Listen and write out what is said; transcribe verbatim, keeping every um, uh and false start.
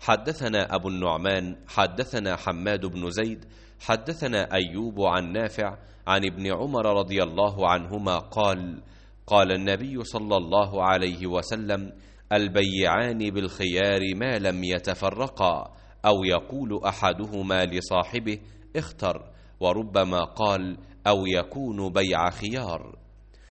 حدثنا أبو النعمان حدثنا حماد بن زيد حدثنا أيوب عن نافع عن ابن عمر رضي الله عنهما قال قال النبي صلى الله عليه وسلم: البيعان بالخيار ما لم يتفرقا، أو يقول أحدهما لصاحبه اختر، وربما قال: أو يكون بيع خيار.